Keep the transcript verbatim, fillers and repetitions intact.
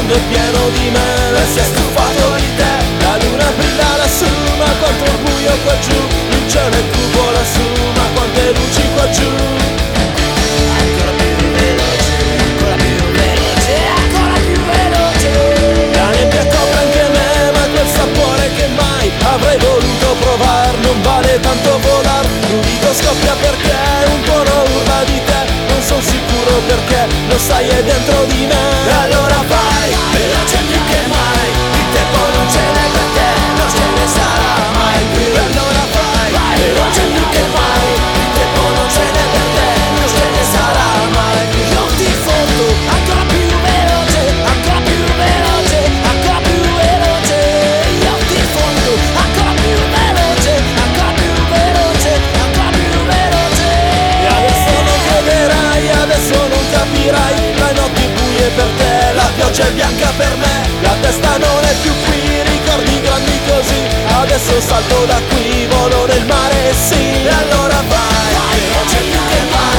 mondo è pieno di me e si è stufato di te. La luna brilla lassù, ma quanto è buio qua giù. Il cielo è cupo lassù, ma quante luci qua giù. Ancora più veloce, ancora più veloce, ancora più veloce. La nebbia copre anche me, ma quel sapore che mai avrei voluto provar. Non vale tanto volar, l'unico scoppia perché un tuono urla di te. Non son sicuro perché, lo sai è dentro di me. E allora vai, veloce più che mai. Il tempo non ce n'è per te, non ce ne sarà mai più. E allora vai, veloce più che mai. Il tempo non ce n'è per te, non ce ne sarà mai più. Io ti fondo, ancora più veloce, ancora più veloce, ancora più veloce. Io ti fondo, ancora più veloce, ancora più veloce, ancora più veloce. E adesso non crederai, adesso non capirai. Le notti buie per te, la pioggia è bianca per me. La testa non è più qui, ricordi grandi così. Adesso salto da qui, volo nel mare, sì. E allora vai, veloce più che mai.